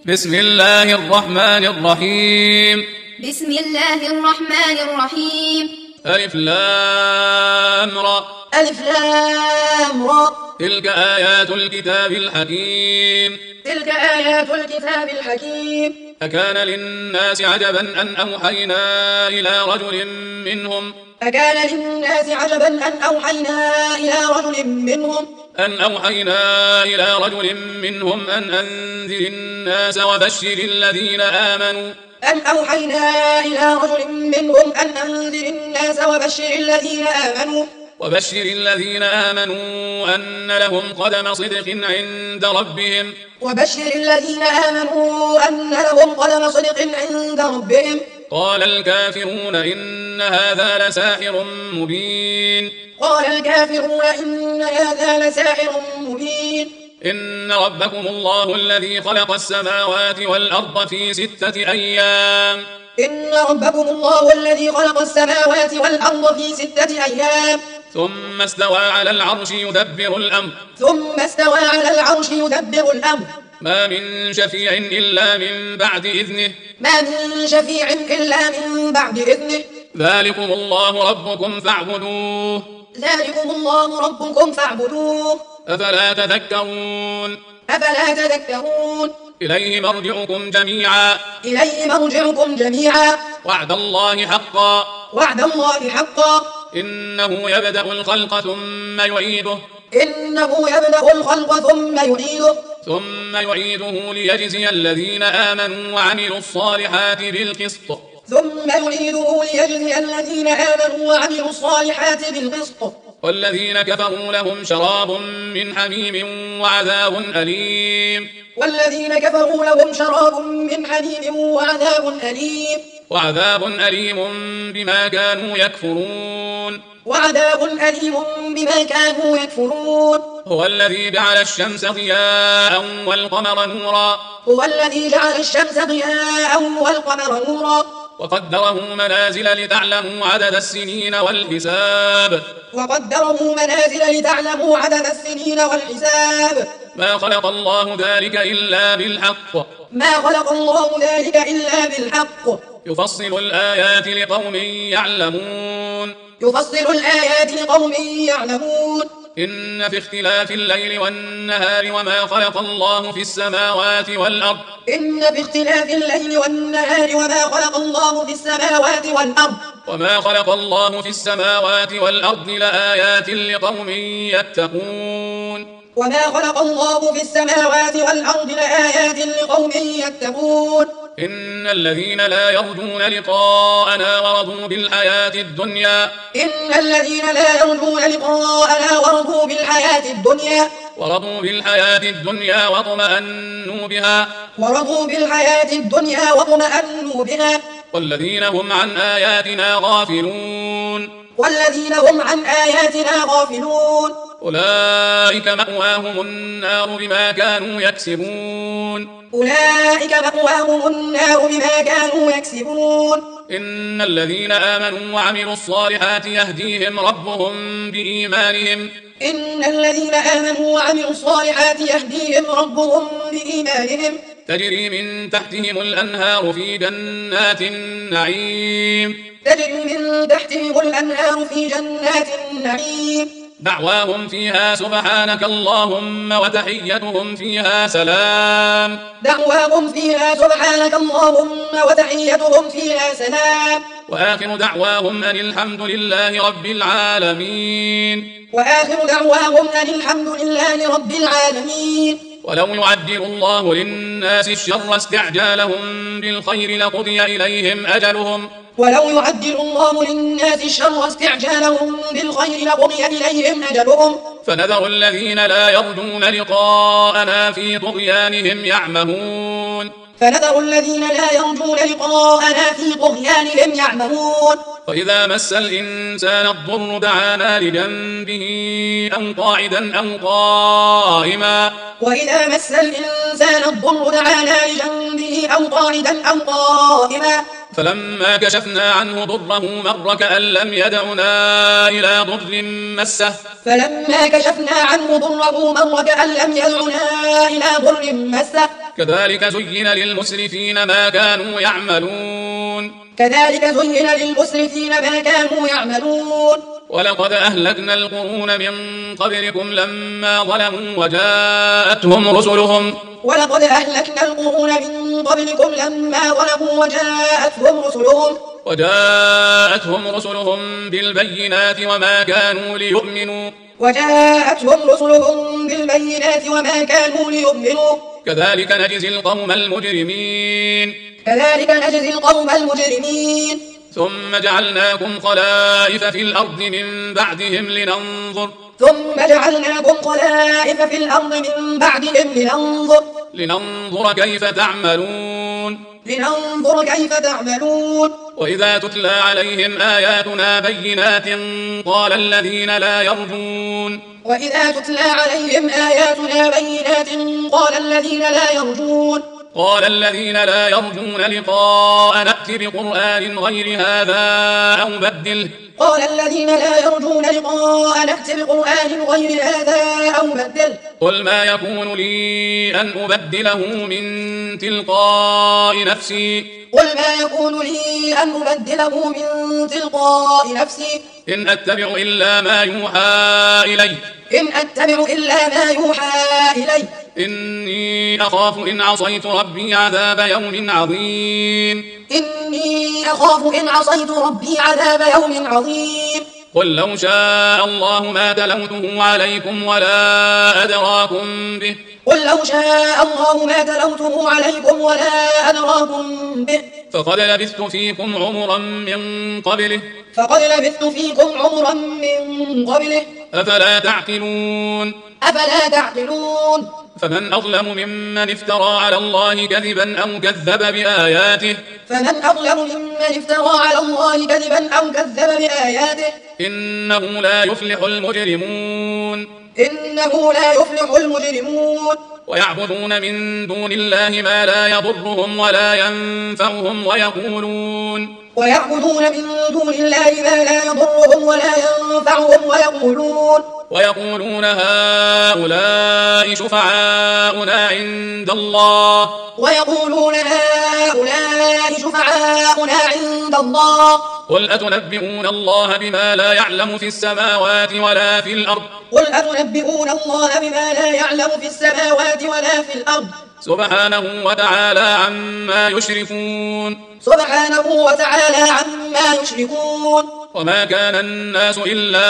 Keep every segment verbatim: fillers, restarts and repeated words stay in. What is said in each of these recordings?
بسم الله الرحمن الرحيم بسم الله الرحمن الرحيم ألف لام را ألف لام را تلك آيات الكتاب الحكيم تلك آيات الكتاب الحكيم أكان للناس عجبا أن أوحينا إلى رجل منهم أكان للناس عجبا أن أوحينا إلى رجل منهم أن أوحينا إلى رجل منهم أن أنذر الناس وبشر الذين آمنوا أن أوحينا إلى رجل منهم أن أنذر الناس وبشر الذين آمنوا وبشر الذين آمنوا أن لهم قدم صدق عند ربهم وبشر الذين آمنوا أن لهم قدم صدق عند ربهم قال الكافرون إن هذا لساحر مبين قال الكافرون إن هذا لساحر مبين إن ربكم الله الذي خلق السماوات والأرض في ستة أيام إن ربكم الله الذي خلق السماوات والأرض في ستة أيام ثم استوى على العرش يدبر الأمر ثم استوى على العرش يدبر الأمر ما من شفيع إلا من بعد إذنه ما من شفيع إلا من بعد إذنه ذلكم الله ربكم فاعبدوه ذلكم الله ربكم فاعبدوه أفلا تذكرون أفلا تذكرون إليه مرجعكم جميعا إليه مرجعكم جميعا وعد الله حقا وعد الله حقا إنه يبدأ الخلق ثم يعيده إنه يبدأ الخلق ثم يعيده ثم يعيده ليجزي الذين آمنوا وعملوا الصالحات بالقسط ثم يعيده ليجزي الذين آمنوا وعملوا الصالحات بالقسط والذين كفروا لهم شراب من حميم وعذاب أليم والذين كفروا لهم شراب من حميم وعذاب أليم وعذاب أليم بما كانوا يكفرون وعذاب أليم بما كانوا يكفرون هو الذي جعل الشمس ضياء والقمر نورا هو الذي جعل الشمس ضياء والقمر نورا وقدره منازل لتعلموا عدد السنين والحساب وقدره منازل لتعلموا عدد السنين والحساب ما خلق الله ذلك إلا بالحق ما خلق الله ذلك إلا بالحق يفصل الآيات لقوم يعلمون يفصل الآيات لقوم يعلمون إن في اختلاف الليل والنهار وما خلق الله في السماوات والأرض إن في اختلاف الليل والنهار وما خلق الله في السماوات والأرض وما خلق الله في السماوات والأرض لآيات لقوم يتقون وما خلق الله في السماوات والأرض لآيات لقوم يتقون إن الذين لا يرجون لقاءنا ورضوا بالحياة الدنيا إن الذين لا يرجون لقاءنا ورضوا بالحياة الدنيا ورضوا بالحياة الدنيا واطمأنوا بها ورضوا بالحياة الدنيا واطمأنوا بها والذين هم عن آياتنا غافلون والذين هم عن آياتنا غافلون أولئك مأواهم النار بما كانوا يكسبون أولئك مأواهم النار بما كانوا يكسبون إن الذين آمنوا وعملوا الصالحات يهديهم ربهم بإيمانهم إن الذين آمنوا وعملوا الصالحات يهديهم ربهم بإيمانهم تجري من تحتهم الأنهار في جنات النعيم تجري من تحتهم الأنهار في جنات النعيم دعواهم فيها سبحانك اللهم وتحيتهم فيها سلام دعواهم فيها سبحانك اللهم وتحيتهم فيها سلام وآخر دعواهم أن الحمد لله رب العالمين وآخر دعواهم أن الحمد لله رب العالمين ولو يعجل الله للناس الشر استعجالهم بالخير لقضي إليهم أجلهم ولو يعجل الله للناس الشر استعجالهم بالخير لقضي إليهم أجلهم فنذر الذين لا يرجون لقاءنا في طغيانهم يعمهون فنذر الذين لا يرجون لقاءنا في طغيانهم يعمهون وإذا مس الإنسان الضر دعانا لجنبه أو قاعدا أو قائما وإذا مس الإنسان الضر دعانا لجنبه أو قاعدا أو قائما فلما كشفنا عنه ضره مر كأن لم يدعنا إلى ضر مسه فلما كشفنا عنه ضره مر كأن لم يدعنا إلى ضر مسه كذلك زين للمسرفين ما كانوا يعملون كذلك زين للمسرفين ما كانوا يعملون ولقد أهلكنا القرون من قبلكم لما ظلموا وجاءتهم رسلهم ولقد أهلكنا القرون من قبلكم لما ظلموا وجاءتهم رسلهم وجاءتهم رسلهم بالبينات وما كانوا ليؤمنوا وجاءتهم رسلهم بالبينات وما كانوا ليؤمنوا كذلك نجزي القوم المجرمين كذلك نجزي القوم المجرمين ثم جعلناكم خلائف في الأرض من بعدهم لننظر ثم جعلناكم خلائف في الأرض من بعدهم لننظر لننظر كيف تعملون لننظر كيف تعملون وإذا تتلى عليهم آياتنا بينات قال الذين لا يرجون وإذا تتلى عليهم آياتنا بينات قال الذين لا يرجون قال الذين لا يرجون لقاء نأت بقرآن غير هذا أو بدله قال الذين لا يرجون لقاء نأت بقرآن غير هذا أو بدله قل ما يكون لي أن أبدله من تلقاء نفسي قل ما يكون لي أن أبدله من تلقاء نفسي إن أتبع إلا ما يوحى إلي إن أتبع إلا ما يوحى إلي إني أخاف إن عصيت ربي عذاب يوم عظيم إني أخاف إن عصيت ربي عذاب يوم عظيم قل لو شاء الله ما تلوته عليكم ولا أدراكم به قل لو شاء الله ما تلوته عليكم ولا أدراكم به فقد لبثت فيكم عمرا من قبله فقد لبثت فيكم عمرا من قبله أفلا تعقلون أفلا تعقلون فمن أظلم ممن افترى على الله كذبا أو كذب بآياته فمن أظلم ممن افترى على الله كذبا أو كذب بآياته إنه لا يفلح المجرمون إنه لا يفلح المجرمون ويعبدون من دون الله ما لا يضرهم ولا ينفعهم ويقولون ويعبدون من دون الله ما لا يضرهم ولا ينفعهم ويقولون ويقولون هؤلاء شفعاؤنا عند الله ويقولون هؤلاء شفعاؤنا عند الله قل أتنبئون الله بما لا يعلم في السماوات ولا في الأرض قل أتنبئون الله بما لا يعلم في السماوات ولا في الأرض سبحانه وتعالى عما يشركون سبحانه وتعالى عما يشركون وما كان الناس إلا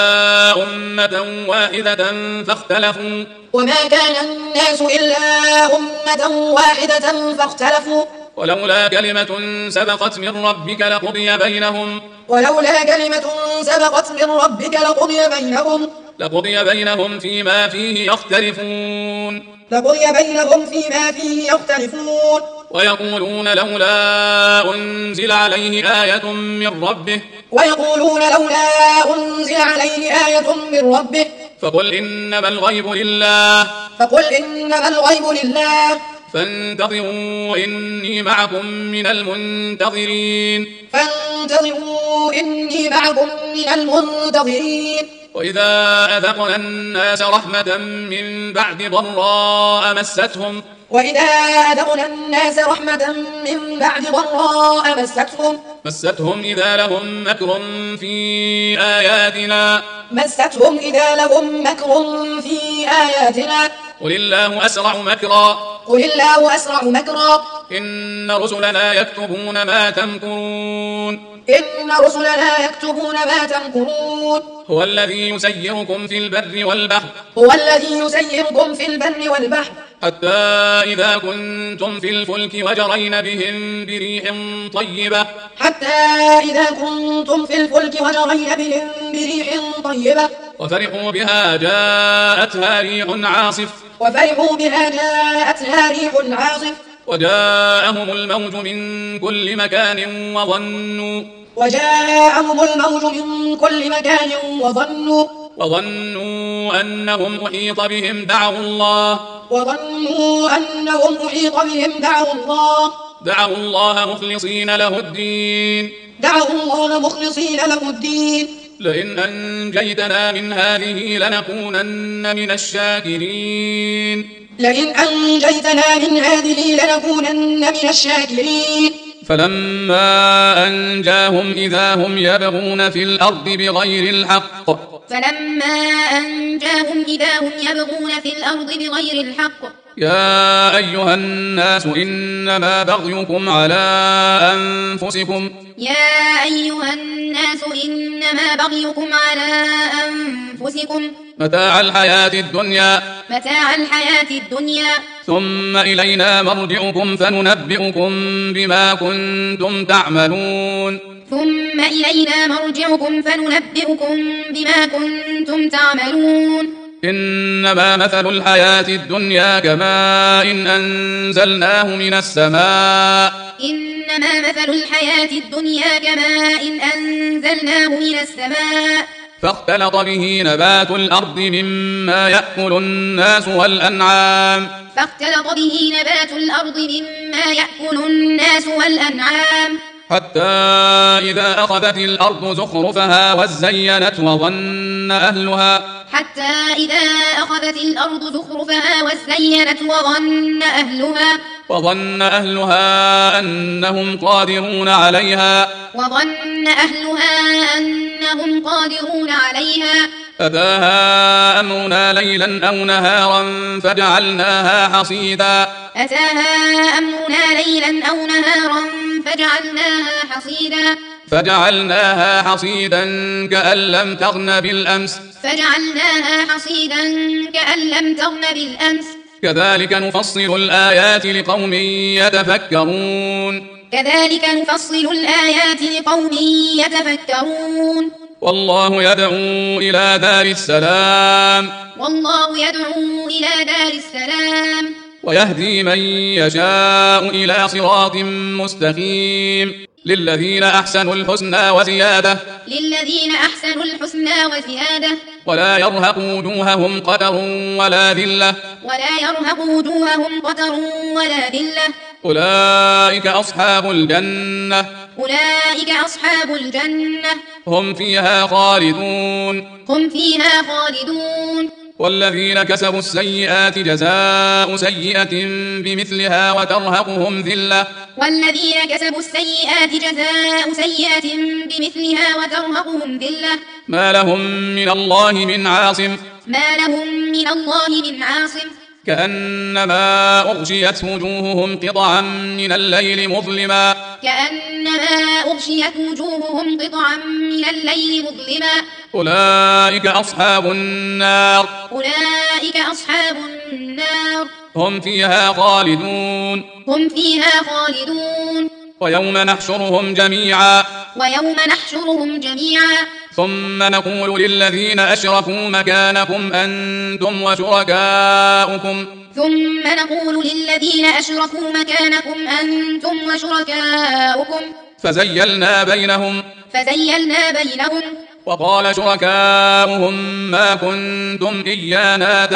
أمة واحدة فاختلفوا وما كان الناس إلا أمة واحدة فاختلفوا ولولا كلمة سبقت من ربك لقضي بينهم ولولا كلمة سبقت من ربك لقضي بينهم لقضي بينهم فيما فيه يختلفون لقضي بينهم فيما فيه يختلفون ويقولون لولا أنزل عليه آية من ربه ويقولون لولا أنزل عليه آية من ربه فقل إنما الغيب لله فقل إنما الغيب لله فانتظروا إني معكم من المنتظرين فانتظروا إني معكم من المنتظرين وإذا أذقنا الناس رحمة من بعد ضراء مستهم وإذا أذقنا الناس رحمة من بعد ضراء مستهم مستهم إذا لهم مكر في آياتنا مستهم إذا لهم مكر في آياتنا قل الله أسرع مكرا قل الله أسرع مكرا إن رسلنا يكتبون ما تمكرون إن رسلنا يكتبون ما تمكرون هو الذي يسيركم في البر والبحر هو الذي يسيركم في البر والبحر حتى إذا كنتم في الفلك وجرين بهم بريح طيبة حتى إذا كنتم في الفلك وجرين بهم بريح طيبة وفرحوا بها جاءتها ريح عاصف وفرحوا بها جاءتها ريح عاصف وجاءهم الموج من كل مكان وظنوا وجاءهم الموج من كل مكان وظنوا وظنوا أنهم أحيط بهم دعوا الله وظنوا أنهم أحيط بهم دعوا الله دعوا الله مخلصين له الدين دعوا الله مخلصين له الدين لئن أنجيتنا من هذه لنكونن من الشاكرين لئن أنجيتنا من هذه لنكونن من الشاكرين فلما أنجاهم إذا هم يبغون في الأرض بغير الحق فلما أنجاهم إذا هم يبغون في الأرض بغير الحق يا أيها الناس إنما بغيكم على أنفسكم يا أيها الناس إنما بغيكم على أنفسكم متاع الحياة الدنيا متاع الحياة الدنيا ثم إلينا مرجعكم فننبئكم بما كنتم تعملون ثم إلينا مرجعكم فننبئكم بما كنتم تعملون إنما مثل الحياة الدنيا كماء إن أنزلناه من السماء إنما مثل الحياة الدنيا كماء إن أنزلناه من السماء فاختلط به نبات الأرض مما يأكل الناس والأنعام فاختلط به نبات الأرض مما يأكل الناس والأنعام حتى إذا أخذت الأرض زخرفها وزينت وظن أهلها حتى إذا أخذت الأرض زخرفها وزينت وظن أهلها وظن أهلها أنهم قادرون عليها وظن أهلها أنهم قادرون عليها أتاها أمرنا ليلا أو نهارا فجعلناها حصيدا أتاها أمرنا ليلا أو نهارا فجعلناها حصيدا فجعلناها حصيدا كأن لم تغن بالأمس فجعلناها حصيدا كأن لم تغن بالأمس كذلك نفصل الآيات لقوم يتفكرون كذلك نفصل الآيات لقوم يتفكرون والله يدعو إلى دار السلام والله يدعو إلى دار السلام ويهدي من يشاء إلى صراط مستقيم للذين أحسنوا الحسنى وزيادة للذين أحسنوا الحسنى وزيادة ولا يرهق وجوههم قتر ولا ذلة ولا يرهق وجوههم قتر ولا ذلة أولئك أصحاب الجنة أولئك أصحاب الجنة هم فيها خالدون هم فيها خالدون والذين كسبوا السيئات جزاء سيئة بمثلها وترهقهم ذلة والذين كسبوا السيئات جزاء سيئة بمثلها وترهقهم ذلة ما لهم من الله من عاصم ما لهم من الله من عاصم كأنما أغشيت وجوههم قطعا من الليل مظلما كأنما أغشيت وجوههم قطعا من الليل مظلما أولئك أصحاب النار أولئك أصحاب النار هم فيها خالدون هم فيها خالدون ويوم نحشرهم جميعا ويوم نحشرهم جميعا ثم نقول للذين أشركوا مكانكم أنتم وشركاؤكم ثم نقول للذين أشركوا مكانكم أنتم وشركاؤكم فزيلنا بينهم فزيلنا بينهم وقال شركاؤهم ما كنتم إيانا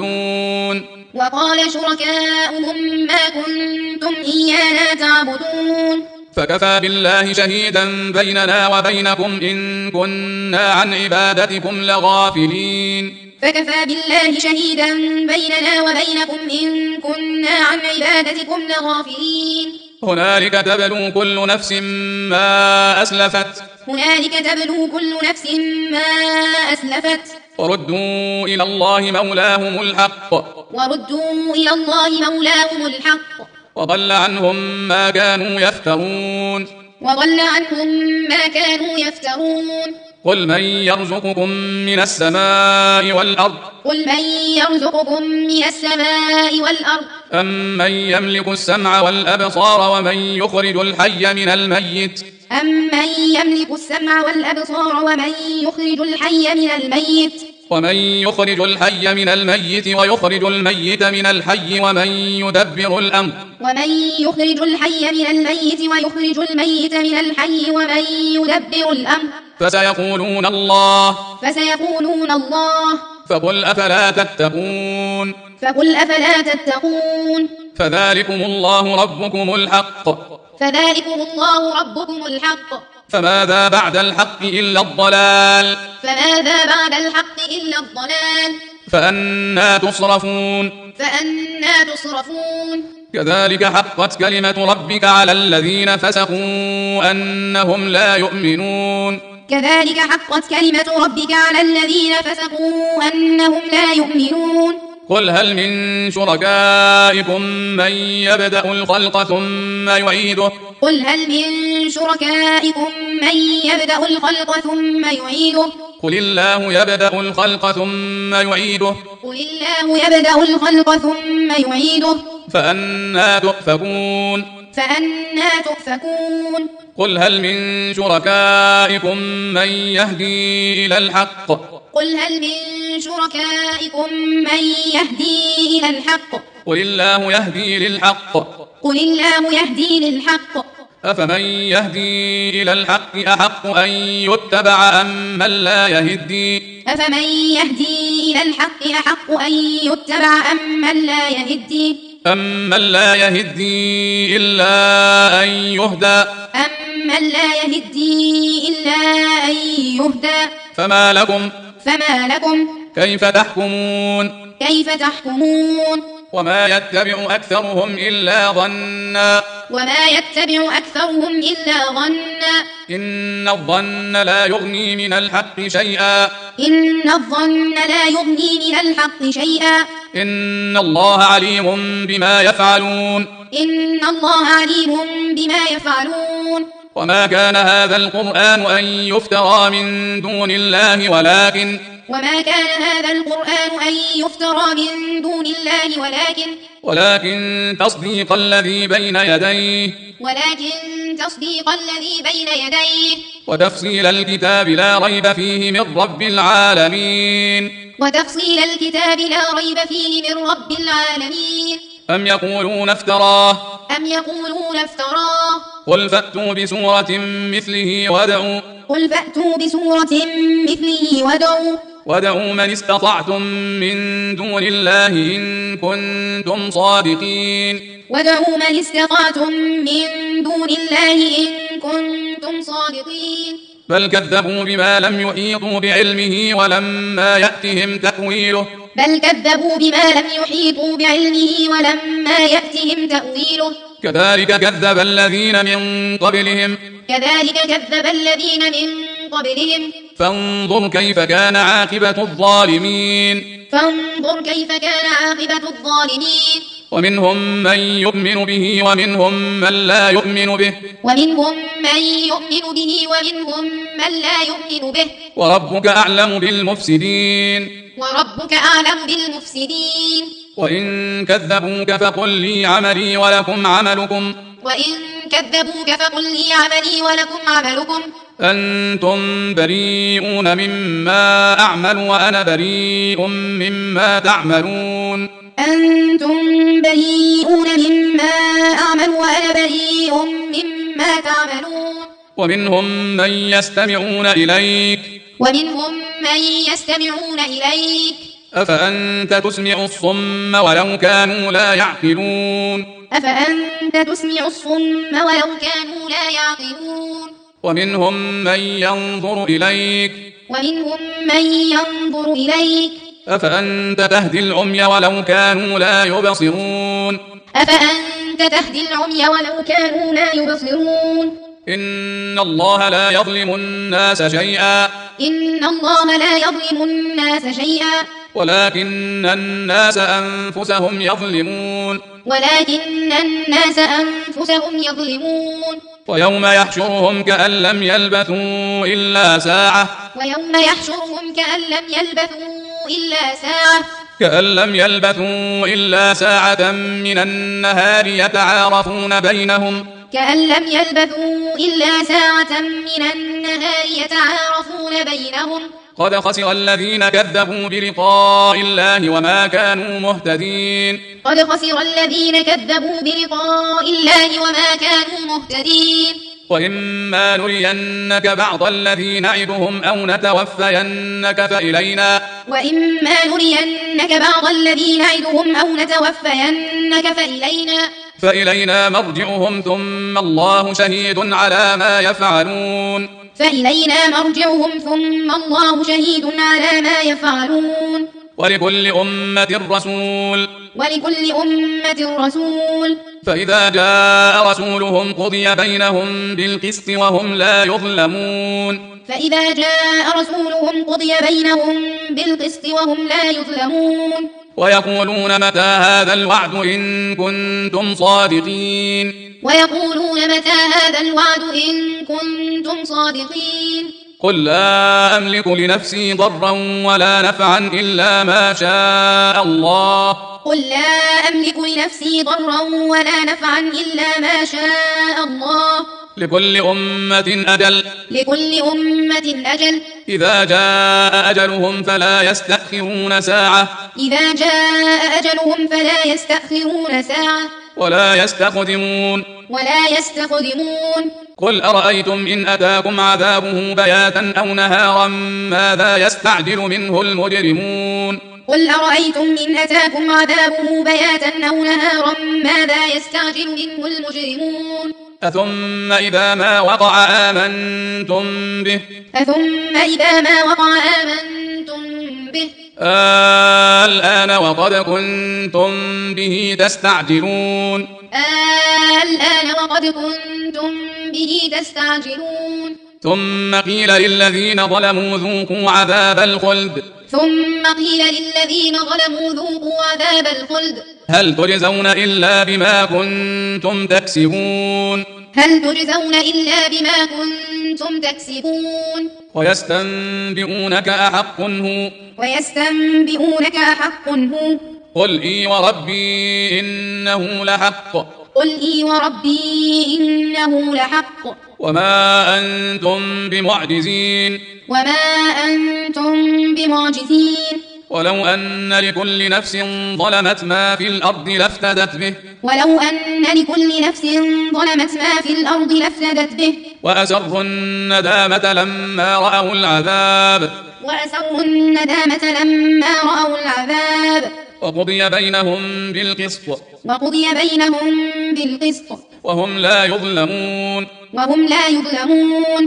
تعبدون وقال شركاؤهم ما كنتم إيانا تعبدون فكفى بالله شهيدا بيننا وبينكم إن كنا عن عبادتكم لغافلين فكفى بالله شهيدا بيننا وبينكم إن كنا عن عبادتكم لغافلين هنالك تبلو كل نفس ما أسلفت هنالك تبلو كل نفس ما أسلفت وردوا إلى الله مولاهم الحق وردوا إلى الله مولاهم الحق وضل عنهم ما كانوا يفترون وضل عنهم ما كانوا يفترون قل من يرزقكم من السماء والأرض قل من يرزقكم من السماء والأرض أمن يملك السمع والأبصار ومن يخرج الحي من الميت أمن يملك السمع والأبصار ومن يخرج الحي من الميت ومن يخرج الحي من الميت ويخرج الميت من الحي ومن يدبر الأمر ومن يخرج الحي من الميت ويخرج الميت من الحي ومن يدبر الأمر فسيقولون الله فسيقولون الله فقل أفلا تتقون فقل أفلا تتقون فذلكم الله ربكم الحق فذلكم الله ربكم الحق فماذا بعد الحق إلا الضلال فماذا بعد الحق إلا الضلال فأنى تصرفون فأنى تصرفون كذلك حقت كلمة ربك على الذين فسقوا أنهم لا يؤمنون كذلك حقت كلمة ربك على الذين فسقوا أنهم لا يؤمنون قل هل من شركائكم من يبدأ الخلق ثم يعيده قل هل من شركائكم من يبدأ الخلق ثم يعيده قل الله يبدأ الخلق ثم يعيده قل الله يبدأ الخلق ثم يعيده فأنى تؤفكون فأنى تؤفكون قل هل من شركائكم من يهدي إلى الحق قل هل من شركائكم من يهدي إلى الحق قل الله يهدي للحق قل الله يهدي للحق أفمن يهدي إلى الحق أحق أن يتبع أم من لا يهدي أفمن يهدي إلى الحق أحق أن يتبع أم من لا يهدي أم من لا يهدي إلا أن يهدى أم من لا يهدي إلا أن يهدى فما لكم فما لكم كيف تحكمون كيف تحكمون وما يتبع أكثرهم إلا ظنا وما يتبع أكثرهم إلا ظنا إن الظن لا يغني من الحق شيئا إن الظن لا يغني من الحق شيئا إن الله عليم بما يفعلون إن الله عليم بما يفعلون وما كان هذا القرآن أن يفترى من دون الله ولكن وما كان هذا القرآن أن يفترى من دون الله ولكن ولكن تصديق الذي بين يديه ولكن تصديق الذي بين يديه وتفصيل الكتاب لا ريب فيه من رب العالمين وتفصيل الكتاب لا ريب فيه من رب العالمين أم يقولون افتراه أم يقولون افتراه قل فأتوا بسورة مثله وادعوا قل فأتوا بسورة مثله وادعوا وادعوا من استطعتم من دون الله إن كنتم صادقين وادعوا من استطعتم من دون الله إن كنتم صادقين بل كذبوا بما لم يحيطوا بعلمه ولما يأتهم تأويله بل كذبوا بما لم يحيطوا بعلمه ولما يأتهم تأويله كذلك كذب الذين من قبلهم كذلك كذب الذين من قبلهم فانظر كيف كان عاقبة الظالمين فانظر كيف كان عاقبة الظالمين ومنهم من يؤمن به ومنهم من لا يؤمن به ومنهم من يؤمن به ومنهم من لا يؤمن به وربك أعلم بالمفسدين وربك أعلم بالمفسدين وإن كذبوك فقل لي عملي ولكم عملكم وإن كذبوك فقل لي عملي ولكم عملكم أنتم بريئون مما أعمل وأنا بريء مما تعملون أنتم بريئون مما أعمل وأنا بريء مما تعملون ومنهم من يستمعون إليك ومنهم من يستمعون إليك أفأنت تسمع الصم ولو كانوا لا يعقلون أفأنت تسمع الصم ولو كانوا لا يعقلون ومنهم من ينظر إليك ومنهم من ينظر إليك أفأنت تهدي العمي ولو كانوا لا يبصرون أفأنت تهدي العمي ولو كانوا لا يبصرون إن الله لا يظلم الناس شيئا إن الله لا يظلم الناس شيئا ولكن الناس أنفسهم يظلمون ولكن الناس أنفسهم يظلمون ويوم يحشرهم كأن لم يلبثوا إلا ساعة ويوم يحشرهم كأن لم يلبثوا إلا ساعة كأن لم يلبثوا إلا ساعة من النهار يتعارفون بينهم كأن لم يلبثوا إلا ساعة من النهار يتعارفون بينهم قد خسر الذين كذبوا بلقاء الله وما كانوا مهتدين قد خسر الذين كذبوا بلقاء الله وما كانوا مهتدين وإما نرينك بعض الذي نعدهم أو نتوفينك فإلينا وإما نرينك بعض الذي نعدهم أو نتوفينك فإلينا فإلينا مرجعهم ثم الله شهيد على ما يفعلون فإلينا مرجعهم ثم الله شهيد على ما يفعلون ولكل أمة رسول ولكل أمة رسول فإذا جاء رسولهم قضي بينهم بالقسط وهم لا يظلمون فإذا جاء رسولهم قضي بينهم بالقسط وهم لا يظلمون ويقولون متى هذا الوعد إن كنتم صادقين ويقولون متى هذا الوعد إن كنتم صادقين قل لا أملك لنفسي ضرا ولا نفعا إلا ما شاء الله قل لا أملك لنفسي ضرا ولا نفعا إلا ما شاء الله لكل أمة أجل لكل أمة أجل إذا جاء أجلهم فلا يستأخرون ساعة إذا جاء أجلهم فلا يستأخرون ساعة ولا يستقدمون ولا يستقدمون قل أرأيتم إن أتاكم عذابه بياتا أو نهارا ماذا يستعجل منه المجرمون قل أرأيتم إن أتاكم عذابه بياتا أو نهارا ماذا يستعجل منه المجرمون أثم إذا ما وقع آمنتم به أثم إذا ما وقع آمنتم به آه الآن وقد كنتم به تستعجلون آه الآن وقد كنتم به تستعجلون ثم قيل للذين ظلموا ذوقوا عذاب الخلد ثم قيل للذين ظلموا ذوقوا عذاب الخلد هل تجزون إلا بما كنتم تكسبون هل تجزون إلا بما كنتم تكسبون ويستنبئونك أحق هو ويستنبئونك أحق هو قل إي وربي إنه لحق قل إي وربي إنه لحق وما أنتم بمعجزين وما أنتم بمعجزين ولو أن لكل نفس ظلمت ما في الأرض لافتدت به ولو أن لكل نفس ظلمت ما في الأرض لافتدت به وأسروا الندامة لما رأوا العذاب وأسروا الندامة لما رأوا العذاب وقضي بينهم بالقسط وقضي بينهم بالقسط وهم لا يظلمون وهم لا يظلمون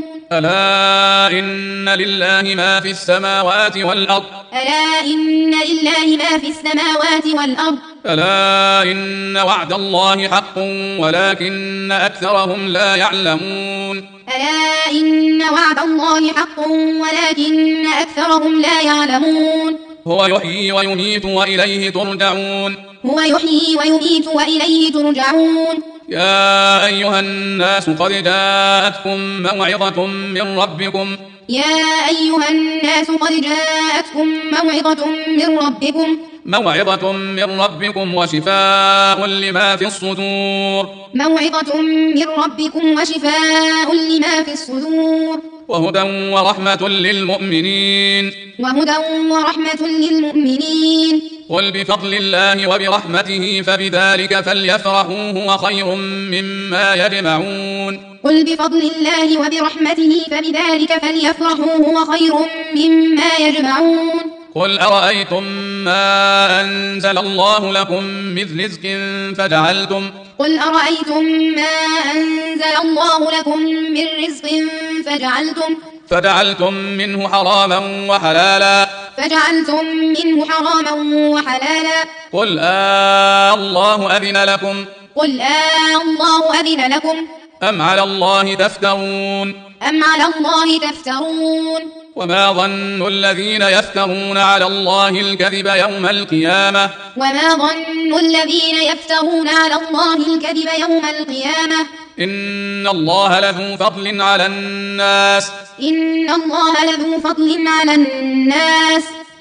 ألا إن لله ما في السماوات والأرض ألا إن لله ما في السماوات والأرض ألا إن وعد الله حق ولكن أكثرهم لا يعلمون ألا إن وعد الله حق ولكن أكثرهم لا يعلمون هو يحيي ويميت وإليه ترجعون هو يحيي ويميت وإليه ترجعون يا أيها الناس قد جاءتكم موعظة من ربكم يا أيها الناس قد جاءتكم موعظة من ربكم موعظة من ربكم وشفاء لما في الصدور موعظة من ربكم وشفاء لما في الصدور وهدى ورحمة للمؤمنين وهدى ورحمة للمؤمنين قل بفضل الله وبرحمته فبذلك فليفرحوا هو خير مما يجمعون قل بفضل الله وبرحمته فبذلك فليفرحوا هو خير مما يجمعون قل أرأيتم ما أنزل الله لكم من رزق فجعلتم قل أرأيتم ما أنزل الله لكم من رزق فجعلتم فجعلتم منه حراما وحلالا فجعلتم منه حراما وحلالا قل آه الله أذن لكم قل آه الله أذن لكم أم على الله تفترون أم على الله تفترون وما ظن الذين يفترون على الله الكذب يوم القيامة وما ظن الذين يفترون على الله الكذب يوم القيامة إن الله لذو فضل على الناس إن الله لذو فضل على الناس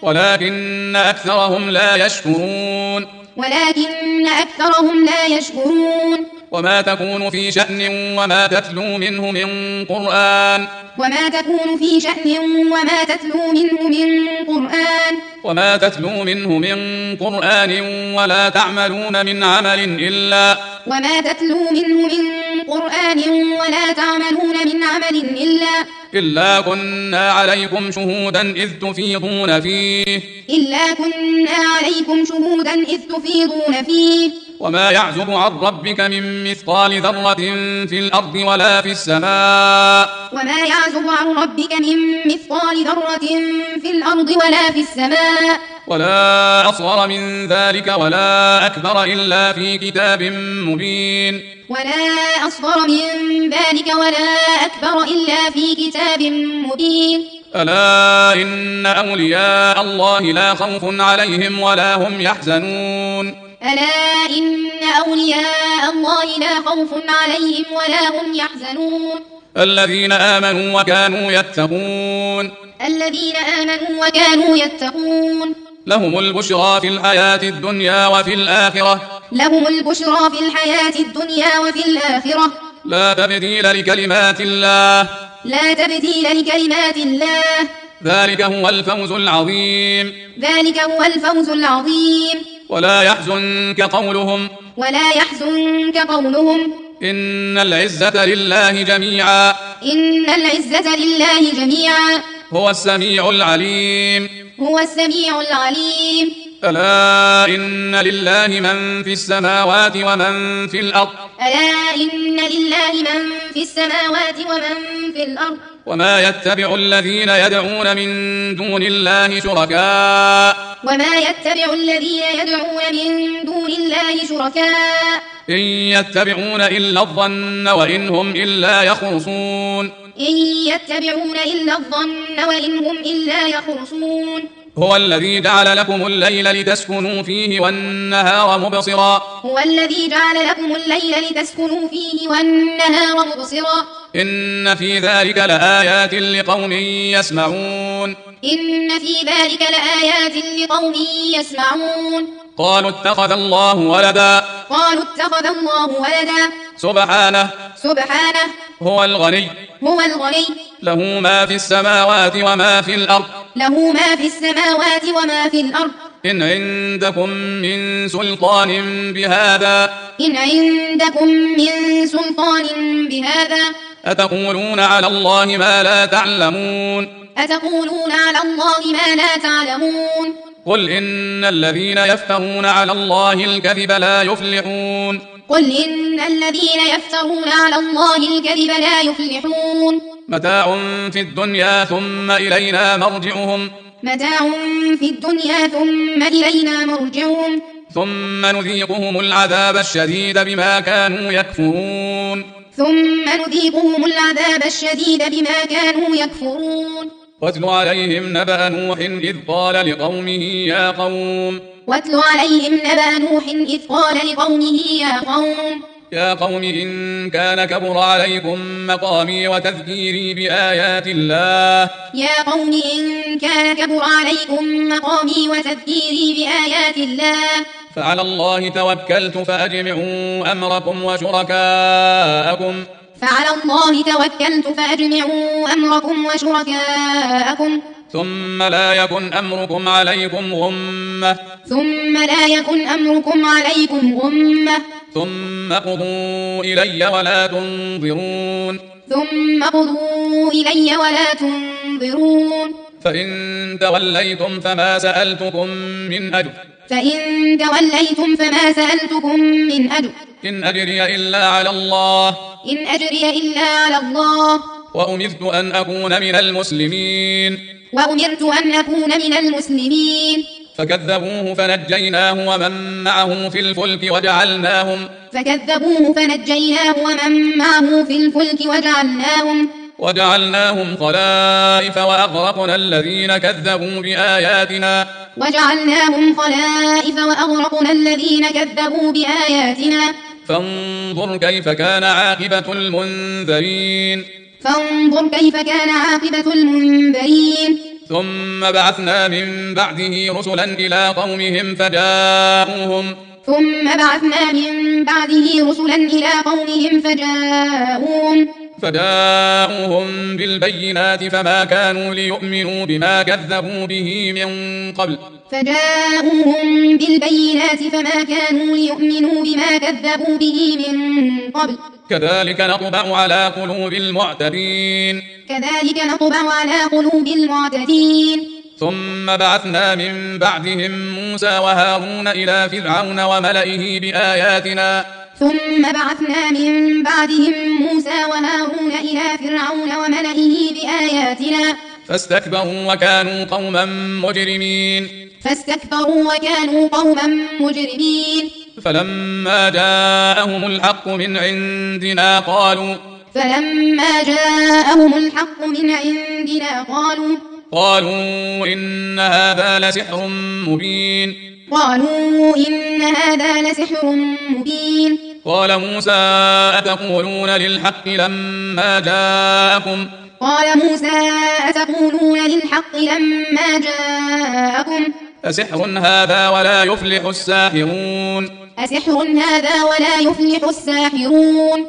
ولكن أكثرهم لا يشكرون ولكن أكثرهم لا يشكرون وما تكون في شأن وما تتلو منه من قرآن وما تكون في شأن وما تتلو منه من قرآن وما تتلو منه من قرآن ولا تعملون من عمل إلا وما تتلو منه من قرآن ولا تعملون من عمل إلا إلا كنا عليكم شهودا إذ تفيضون فيه إلا كنا عليكم شهودا إذ تفيضون فيه وما يعزب عن ربك من مثقال ذرة في الأرض ولا في السماء وما يعزب عن ربك من مثقال ذرة في الأرض ولا في السماء ولا أصغر من ذلك ولا أكبر إلا في كتاب مبين ولا أصغر من ذلك ولا أكبر إلا في كتاب مبين ألا إن أولياء الله لا خوف عليهم ولا هم يحزنون ألا إن أولياء الله لا خوف عليهم ولا هم يحزنون الذين آمنوا وكانوا يتقون الذين آمنوا وكانوا يتقون لهم البشرى في الحياة الدنيا وفي الآخرة لهم البشرى في الحياة الدنيا وفي الآخرة لا تبديل لكلمات الله لا تبديل لكلمات الله ذلك هو الفوز العظيم ذلك هو الفوز العظيم ولا يحزنك قولهم ولا يحزنك قولهم إن العزة لله جميعا إن العزة لله جميعا هو السميع العليم هو السميع العليم ألا إن لله من في السماوات ومن في الأرض ألا إن لله من في السماوات ومن في الأرض وما يتبع الذين يدعون من دون الله شركاء وما يتبع الذين يدعون من دون الله شركاء إن يتبعون إلا الظن وإن هم إلا يخرصون إن يتبعون إلا الظن وإن هم إلا يخرصون هو الذي جعل لكم الليل لتسكنوا فيه والنهار مبصرا هو الذي جعل لكم الليل لتسكنوا فيه والنهار مبصرا إن في ذلك لآيات لقوم يسمعون إن في ذلك لآيات لقوم يسمعون قالوا اتخذ الله ولدا قالوا اتخذ الله ولدا سبحانه سبحانه هو الغني هو الغني له ما في السماوات وما في الأرض له ما في السماوات وما في الأرض إن عندكم من سلطان بهذا إن عندكم من سلطان بهذا أتقولون على الله ما لا تعلمون أتقولون على الله ما لا تعلمون قل إن الذين يفترون على الله الكذب لا يفلحون قل إن الذين يفترون على الله الكذب لا يفلحون متاع في الدنيا ثم إلينا مرجعهم متاع في الدنيا ثم إلينا مرجعهم ثم نذيقهم العذاب الشديد بما كانوا يكفرون ثم نذيقهم العذاب الشديد بما كانوا يكفرون واتل عليهم نبأ نوح إذ قال لقومه يا قوم واتل عليهم نبأ نوح إذ قال لقومه يا قوم يا قوم إن كان كبر عليكم مقامي وتذكيري بآيات الله يا قوم إن كان كبر عليكم مقامي وتذكيري بآيات الله فعلى الله توكلت فأجمعوا أمركم وشركاءكم فعلى الله توكلت فأجمعوا أمركم وشركاءكم ثم لا يكن أمركم عليكم غمة ثم لا يكن أمركم عليكم غمة ثم قضوا إلي ولا تنظرون ثم قضوا إلي ولا تنظرون فإن توليتم فما سألتكم من أجر فإن توليتم فما سألتكم من أجر إن أجري إلا على الله إن أجري إلا على الله وأمرت أن أكون من المسلمين وأمرت أن أكون من المسلمين فكذبوه فنجيناه ومن معه في الفلك وجعلناهم فكذبوه فنجيناه ومن معه في الفلك وجعلناهم وجعلناهم خلائف وأغرقنا الذين كذبوا بآياتنا وجعلناهم خلائف وأغرقنا الذين كذبوا بآياتنا فانظر كيف كان عاقبة المنذرين فانظر كيف كان عاقبة المنذرين ثم بعثنا من بعده رسلا إلى قومهم فجاءوهم ثم بعثنا من بعده رسلا إلى قومهم فجاءوهم فجاءوهم بالبينات فما كانوا ليؤمنوا بما كذبوا به من قبل فجاءوهم بالبينات فما كانوا ليؤمنوا بما كذبوا به من قبل كذلك نطبع على قلوب المعتدين كذلك نطبع على قلوب المعتدين ثم بعثنا من بعدهم موسى وهارون إلى فرعون وملئه بآياتنا ثم بعثنا من بعدهم موسى وهارون إلى فرعون وملئه بآياتنا فاستكبروا وكانوا قوما مجرمين فاستكبروا وكانوا قوما مجرمين فلما جاءهم الحق من عندنا قالوا فلما جاءهم الحق من عندنا قالوا قالوا إن هذا لسحر مبين قالوا إن هذا لسحر مبين قال موسى أتقولون للحق لما جاءكم قال موسى أتقولون للحق لما جاءكم أسحر هذا ولا يفلح الساحرون أسحر هذا ولا يفلح الساحرون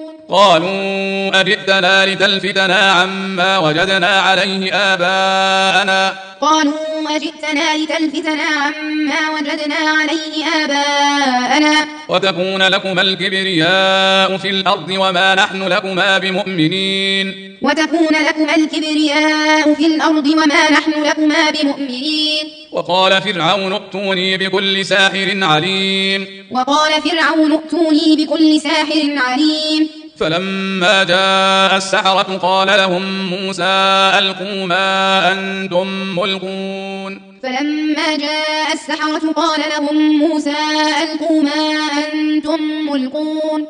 قالوا أجئتنا لتلفتنا عما وجدنا عليه آباءنا قالوا أجئتنا لتلفتنا عما وجدنا عليه آباءنا وتكون لكما الكبرياء في الأرض وما نحن لكما بمؤمنين وتكون لكما الكبرياء في الأرض وما نحن لكما بمؤمنين وقال فرعون ائتوني بكل ساحر عليم وقال فرعون ائتوني بكل ساحر عليم فلما جاء السحرة قال لهم موسى ألقوا ما أنتم ملقون فلما جاء السحرة قال لهم موسى ألقوا ما أنتم ملقون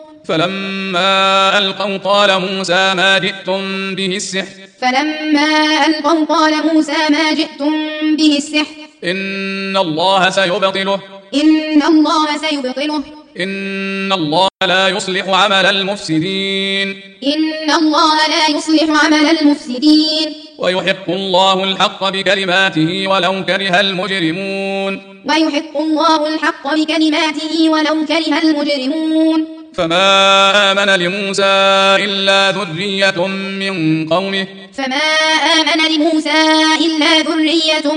فلما ألقوا قال موسى ما جئتم به السحر فلما ألقوا قال موسى ما جئتم به السحر إن الله سيبطله إن الله سيبطله إن الله لا يصلح عمل المفسدين إن الله لا يصلح عمل المفسدين ويحق الله الحق بكلماته ولو كره المجرمون ويحق الله الحق بكلماته ولو كره المجرمون فما آمن لموسى إلا ذرية من قومه فما آمن لموسى إلا ذرية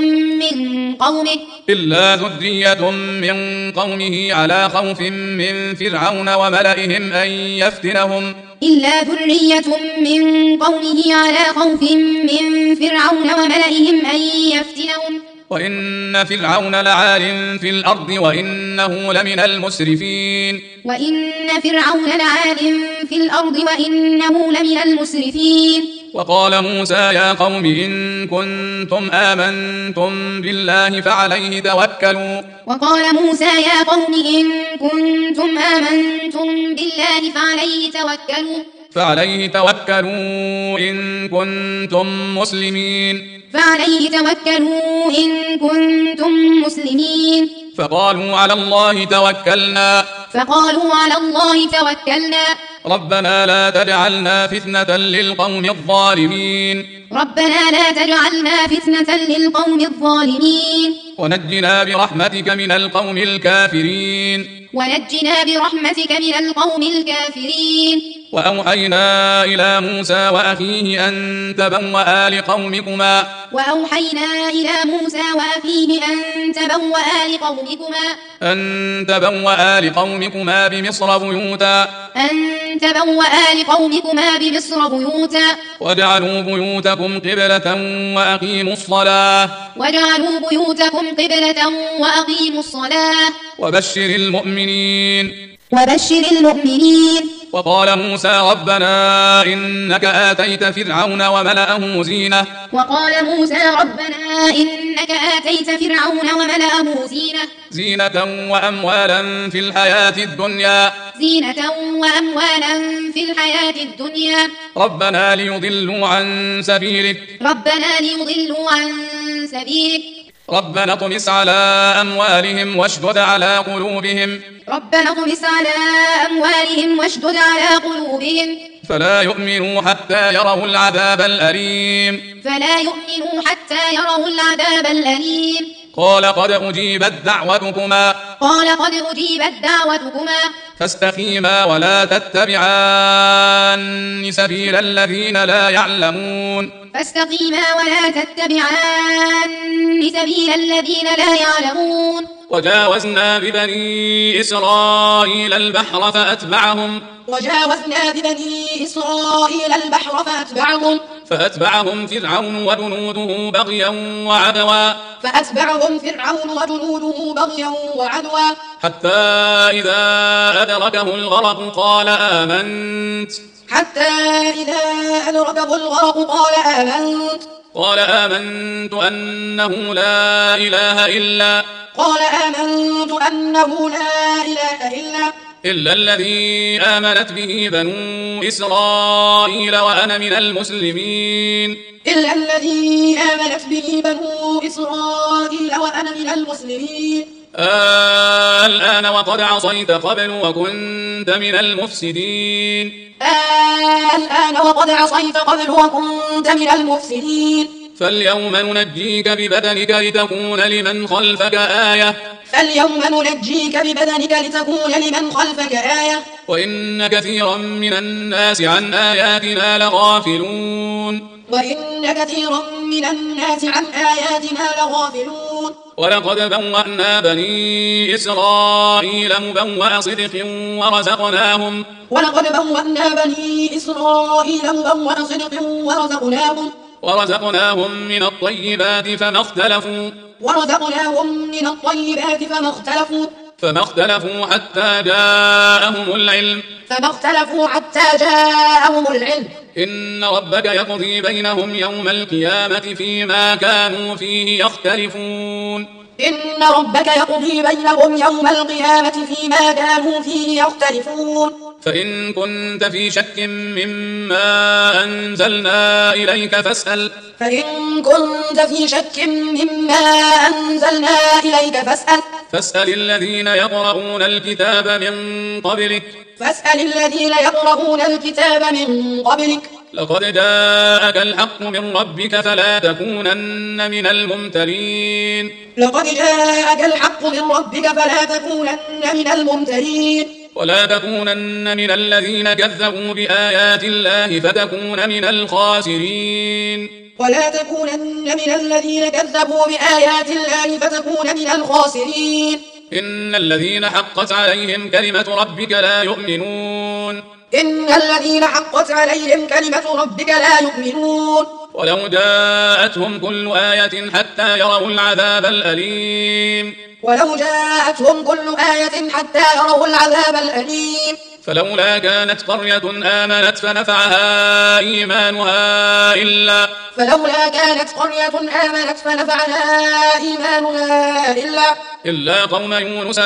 من قومه إلا ذرية من قومه على خوف من فرعون وملئهم أن يفتنهم إلا ذرية من قومه على خوف من فرعون وملئهم أن يفتنهم وإن فرعون لعال في الأرض وإنه لمن المسرفين وإن فرعون لعال في الأرض وإنه لمن المسرفين وقال موسى يا قوم إن كنتم آمنتم بالله فعليه توكلوا وقال موسى يا قوم إن كنتم آمنتم بالله فعليه توكلوا فعليه توكلوا إن كنتم مسلمين فعليه توكلوا إن كنتم مسلمين فقالوا على الله توكلنا فقالوا على الله توكلنا ربنا لا تجعلنا فتنة للقوم الظالمين ربنا لا تجعلنا فتنة للقوم الظالمين ونجنا برحمتك من القوم الكافرين ونجنا برحمتك من القوم الكافرين وأوحينا إلى موسى وأخيه أن تبوأ لقومكما وأوحينا إلى موسى وأخيه أن تبوأ لقومكما أن تبوأ لقومكما بمصر بيوتا أن تبوأ لقومكما بمصر بيوتا واجعلوا بيوتكم قبلة وأقيموا الصلاة واجعلوا بيوتكم قبلة وأقيموا الصلاة وبشر المؤمنين وبشر المؤمنين وقال موسى ربنا إنك آتيت فرعون وملأه زينة وقال موسى ربنا إنك آتيت فرعون وملأه زينة زينة وأموالا في الحياة الدنيا زينة وأموالا في الحياة الدنيا ربنا ليضلوا عن سبيلك ربنا ليضلوا عن سبيلك ربنا اطمس على أموالهم واشدد على قلوبهم ربنا اطمس على أموالهم واشدد على قلوبهم فلا يؤمنوا حتى يروا العذاب الأليم فلا يؤمنوا حتى يروا العذاب الأليم قال قد أجيبت دعوتكما قال قد أجيبت دعوتكما فاستقيما ولا تتبعان سبيل الذين لا يعلمون فاستقيما ولا تتبعان سبيل الذين لا يعلمون وجاوزنا ببني إسرائيل البحر فأتبعهم وجاوزنا ببني إسرائيل البحر فأتبعهم فأتبعهم فرعون وجنوده بغيا وعدوا فأتبعهم فرعون وجنوده بغيا وعدوا حتى إذا أدركه الغرق قال آمنت حتى إذا أدركه الغرق قال آمنت قال آمنت أنه لا إله إلا قال آمنت أنه لا إله إلا إلا الذي آمنت به بنو إسرائيل وأنا من المسلمين إلا الذي آمنت به بنو إسرائيل وأنا من المسلمين آه الآن وقد عصيت قبل وكنت من المفسدين آه الآن وقد عصيت قبل وكنت من المفسدين فاليوم ننجيك ببدنك لتكون لمن خلفك آية فاليوم ننجيك ببدنك لتكون لمن خلفك آية وإن كثيرا من الناس عن آياتنا لغافلون وإن كثيرا من الناس عن آياتنا لغافلون ولقد بوأنا بني إسرائيل مبوأ صدق ورزقناهم ولقد بوأنا بني إسرائيل مبوأ صدق ورزقناهم ورزقناهم من الطيبات فما اختلفوا ورزقناهم من الطيبات فما اختلفوا فما اختلفوا حتى جاءهم العلم فما اختلفوا حتى جاءهم العلم إن ربك يقضي بينهم يوم القيامة فيما كانوا فيه يختلفون إن ربك يقضي بينهم يوم القيامة فيما كانوا فيه يختلفون فإن كنت في شك مما أنزلنا إليك فاسأل فإن كنت في شك مما أنزلنا إليك فاسأل فاسأل الذين يقرؤون الكتاب من قبلك فاسأل الذين يقرؤون الكتاب من قبلك لقد جاءك الحق من ربك فلا تكونن من الممترين لقد جاءك الحق من ربك فلا تكونن من الممترين ولا تكونن من الذين كذبوا بآيات الله فتكون من الخاسرين ولا تكونن من الذين كذبوا بآيات الله فتكون من الخاسرين إن الذين حقت عليهم كلمة ربك لا يؤمنون إن الذين حقت عليهم كلمة ربك لا يؤمنون ولو جاءتهم كل آية حتى يروا العذاب الأليم ولو جاءتهم كل آية حتى يروا العذاب الأليم فلولا كانت قرية آمنت فنفعها إيمانها إلا فلولا كانت قرية آمنت فنفعها إيمانها إلا إلا قوم يونس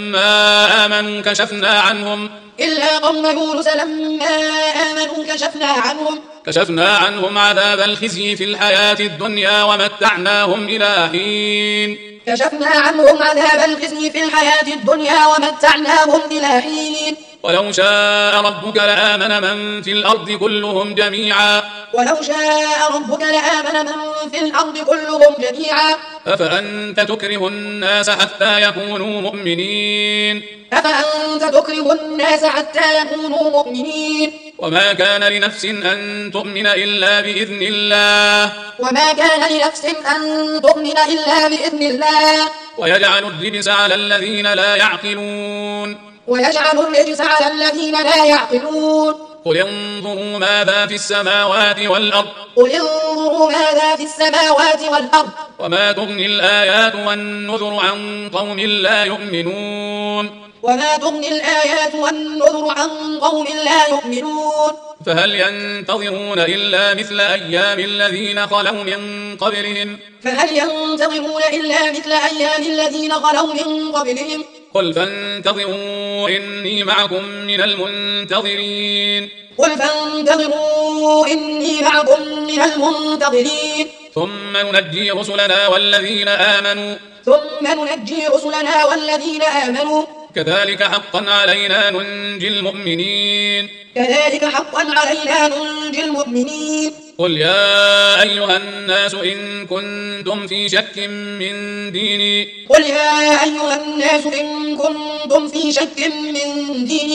لما آمنوا كشفنا عنهم إلا قوم يونس لما آمنوا كشفنا عنهم كشفنا عنهم عذاب الخزي في الحياة الدنيا ومتعناهم إلى حين كشفنا عنهم عذاب الخزي في الحياة الدنيا ومتعناهم إلى حين ولو شاء ربك لآمن من في الأرض كلهم جميعا ولو شاء ربك لآمن من في الأرض كلهم جميعا أفأنت تكره الناس حتى يكونوا مؤمنين أفأنت تكره الناس حتى يكونوا مؤمنين وما كان لنفس أن تؤمن إلا بإذن الله وما كان لنفس أن تؤمن إلا بإذن الله ويجعل الرجس على الذين لا يعقلون ويجعل الرجس على الذين لا يعقلون قل انظروا ماذا في السماوات والأرض قل انظروا ماذا في السماوات والأرض وما تغني الآيات والنذر عن قوم لا يؤمنون وما تغني الآيات والنذر عن قوم لا يؤمنون فهل ينتظرون إلا مثل أيام الذين خلوا من قبلهم فهل ينتظرون إلا مثل أيام الذين خلوا من قبلهم قل فانتظروا إني معكم من المنتظرين قل فانتظروا إني معكم من المنتظرين ثم ننجي رسلنا والذين آمنوا ثم ننجي رسلنا والذين آمنوا كذلك حقا علينا ننجي المؤمنين كذلك حقا علينا ننجي المؤمنين قل يا أيها الناس إن كنتم في شك من ديني قل يا أيها الناس إن كنتم في شك من ديني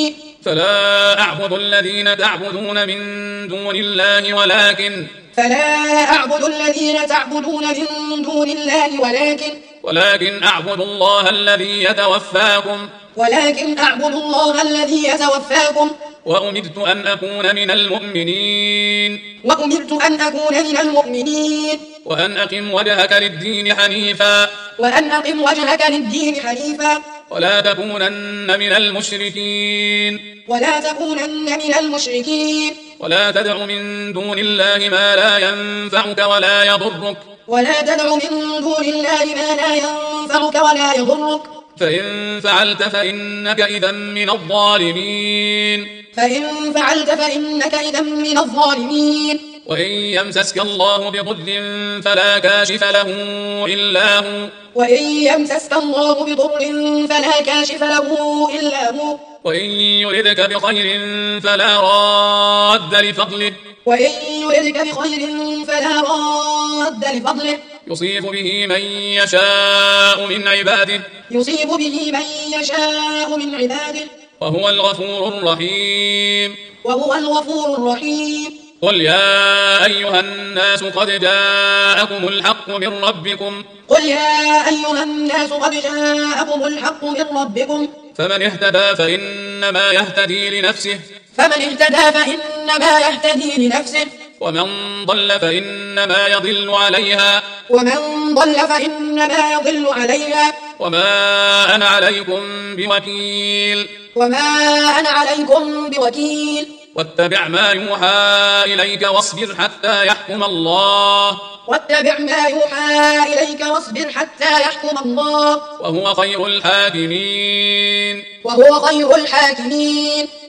فلا أعبد الذين تعبدون من دون الله ولكن فلا أعبد الذين تعبدون من دون الله ولكن ولكن أعبد الله الذي يتوفاكم ولكن أعبد الله الذي يتوفاكم وأمرت أن أكون من المؤمنين وأمرت أن أكون من المؤمنين وأن أقم وجهك للدين حنيفا وأن أقم وجهك للدين حنيفا ولا تكونن من المشركين ولا تكونن من المشركين ولا تدع من دون الله ما لا ينفعك ولا يضرك ولا تدع من دون الله ما لا ينفعك ولا يضرك فإن فعلت فإنك إذا من الظالمين فإن فعلت فإنك إذا من الظالمين وإن يمسسك الله بضر فلا كاشف له إلا هو وإن يمسسك الله بضر فلا كاشف له إلا هو وإن يردك بخير فلا راد لفضله وإن يردك بخير فلا راد لفضله يصيب به من يشاء من عباده يصيب به من يشاء من عباده وهو الغفور الرحيم وهو الغفور الرحيم قل يا أيها الناس قد جاءكم الحق من ربكم قل يا أيها الناس قد جاءكم الحق من ربكم فمن اهتدى فإنما يهتدي لنفسه فمن اهتدى فإنما يهتدي لنفسه ومن ضل فإنما يضل عليها ومن ضل فإنما يضل عليها وما أنا عليكم بوكيل وما أنا عليكم بوكيل واتبع ما يوحى إليك واصبر حتى يحكم الله واتبع ما يوحى إليك واصبر حتى يحكم الله وهو خير الحاكمين وهو خير الحاكمين